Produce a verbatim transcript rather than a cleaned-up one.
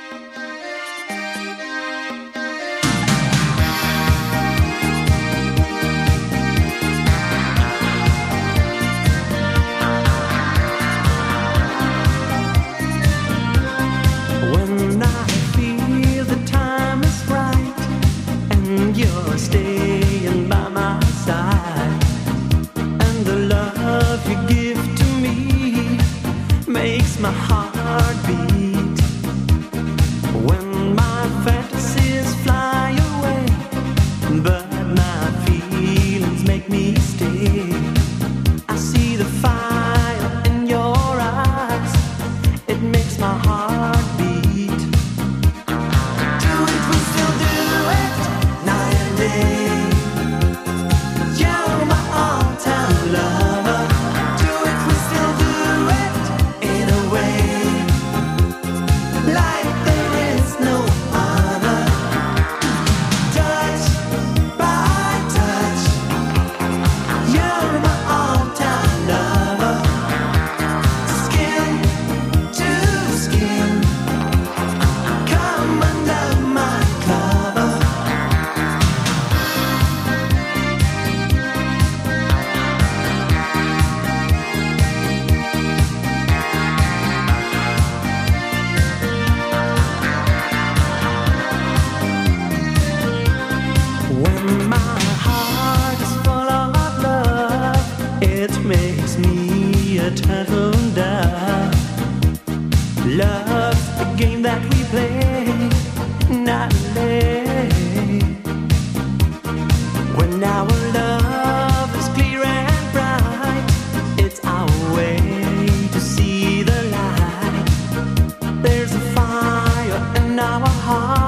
When I feel the time is right and you're staying by my side, and the love you give to me makes my heart beat. When my fantasies fly away, but my feelings make me stay, I see the fire in your eyes, it makes my heart beat. Do it, we still do it, night and day. You're my all-time lover. Do it, we still do it, in a way, like there is no other. Touch by touch, you're my all-time lover. Skin to skin, come under my cover. When my heart is full of love, it makes me a turtle dove. Love's the game that we play nightly. When our love is clear and bright, it's our way to see the light. There's a fire in our heart.